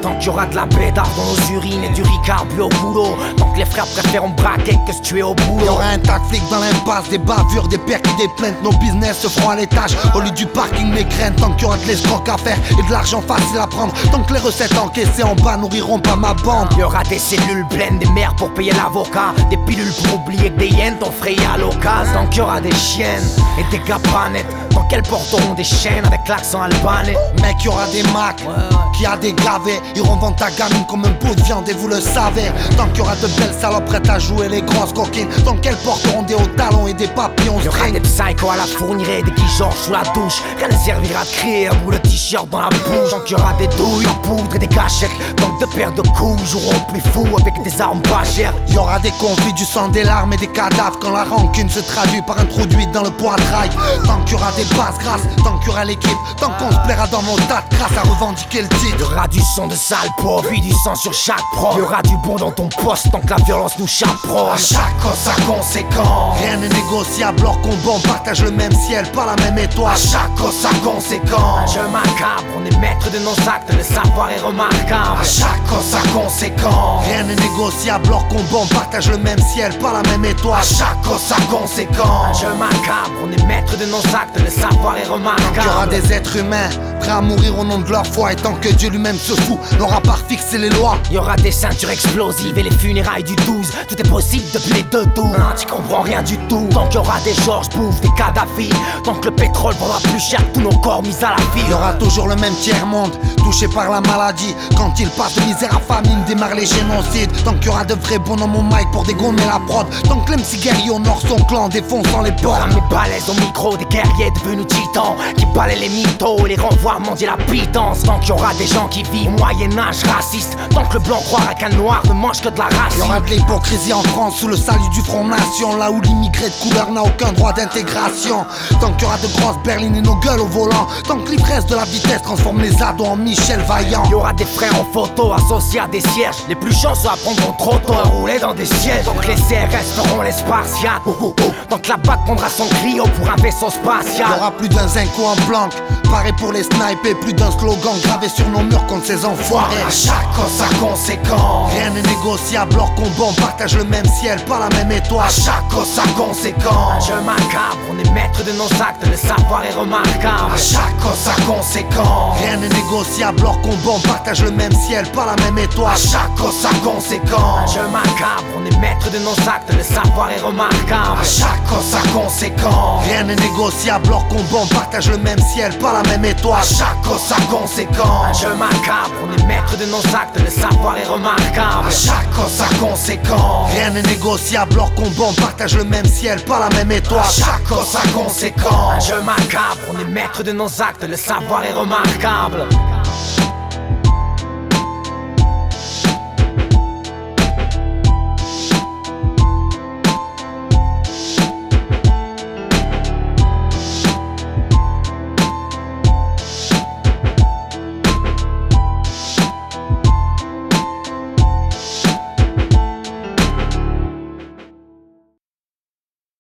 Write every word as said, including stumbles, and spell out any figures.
Tant qu'il y aura de la bédard dans nos urines et du ricard bu au boulot. Tant que les frères préfèrent braquer que se tuer au boulot. Y'aura un tas de flics dans l'impasse, des bavures, des percs et des plaintes. Nos business se feront à l'étage, au lieu du parking mes graines. Tant qu'il y aura de l'escroc à faire et de l'argent facile à prendre. Tant que les recettes encaissées en bas nourriront pas ma bande. Y'aura des cellules pleines, des mères pour payer l'avocat. Des pilules pour oublier que des yens t'ont frayé à l'occasion. Tant qu'il y aura des chiennes et des gabanettes. Tant qu'elles porteront des chaînes avec l'accent albanais. Mec, y'aura des macs, ouais, ouais. Qui a des gavets. Ils revendent ta gamine comme un bout de viande et vous le savez. Tant qu'il y aura de belles salopes prêtes à jouer les grosses coquines. Tant qu'elles porteront des hauts talons et des papillons string. Y'aura des psychos à la fournière, des guichons sous la douche. Rien ne servira de crier un bout de t-shirt dans la bouche. Tant qu'il y aura des douilles en poudre et des gâchettes. Tant que de paires de coups joueront plus fous avec des armes pas chères. Y'aura des conflits, du sang, des larmes et des cadavres. Quand la rancune se traduit par un trou d'huile dans le poitrail. Tant qu'il y aura des basses grâces, tant qu'il y aura l'équipe. Tant qu'on se plaira dans mon tas de grâce à revendiquer le titre. Y'aura du son de sale pauvre, puis du sang sur chaque pro. Y'aura du bon dans ton poste tant que la violence nous chaperonne. À chaque cause à conséquence. Rien n'est négociable, leur combat, on partage le même ciel, pas la même étoile. À chaque cause à conséquence. Un jeu macabre, on est maître de nos actes, le savoir est remarquable. À chaque cause à conséquence. Rien n'est négociable, leur combat, on partage le même ciel, pas la même étoile. À chaque cause à conséquence. Un jeu macabre, on est maître de nos actes, le savoir est remarquable. Tant qu'il y aura des êtres humains prêts à mourir au nom de leur foi. Et tant que Dieu lui-même se fout, n'aura pas fixé les lois. Il y aura des ceintures explosives et les funérailles du douze. Tout est possible depuis les deux tours. Non, tu comprends rien du tout. Tant qu'il y aura des Georges Bouffe, des Kadhafi. Tant que le pétrole vendra plus cher que tous nos corps mis à la vie. Il y aura toujours le même tiers-monde, touché par la maladie. Quand il passe de misère à famine, démarre les génocides. Tant qu'il y aura de vrais bonhommes au mic pour dégommer la prod. Tant que l'M C guerrier honore son clan, défonçant les ports. Mes balaises au micro, des guerriers devenus titans. Qui balaient les mythos et les renvoient à mendier la pitance. Tant qu'il y aura des gens qui vivent au Moyen-Âge raciste. Tant que le blanc croira qu'un noir ne mange que de la race. Il y aura de l'hypocrisie en France sous le salut du Front Nation. Là où l'immigré de couleur n'a aucun droit d'intégration. Tant qu'il y aura de grosses berlines et nos gueules au volant. Tant que l'ivresse de la vitesse transforme les ados en Michel Vaillant. Il y aura des frères en photo associés à des cierges. Les plus chanceux apprendront trop tôt à rouler dans des sièges. Tant que les C R S feront les spartiates. Oh, oh, oh. Tant que la B A C prendra son Clio pour un vaisseau spatial. Il y aura plus d'un zinco en blanc, paré pour les snipers. Plus d'un slogan gravé sur nos murs contre ces enfoirés. À chaque cause à conséquence. Rien n'est négociable, leur combat, on partage le même ciel, pas la même étoile. À chaque cause à conséquence. Un jeu macabre, on est maître de nos actes, le savoir est remarquable. À chaque cause à conséquence. Rien n'est négociable, leur combat, on partage le même ciel, pas la même étoile. À chaque cause à conséquence. Un jeu macabre, on est maître de nos actes, le savoir est remarquable. À chaque cause à conséquence. Rien n'est négociable, leur combat, on partage le même ciel, pas la même étoile. À chaque cause à conséquence. Un jeu macabre, on est maître de nos actes, le savoir est remarquable. À chaque cause à conséquence. Rien n'est négociable, leur combat, on partage le même ciel, pas la même étoile. À chaque cause à conséquence. Un jeu macabre, on est maître de nos actes, le savoir est remarquable.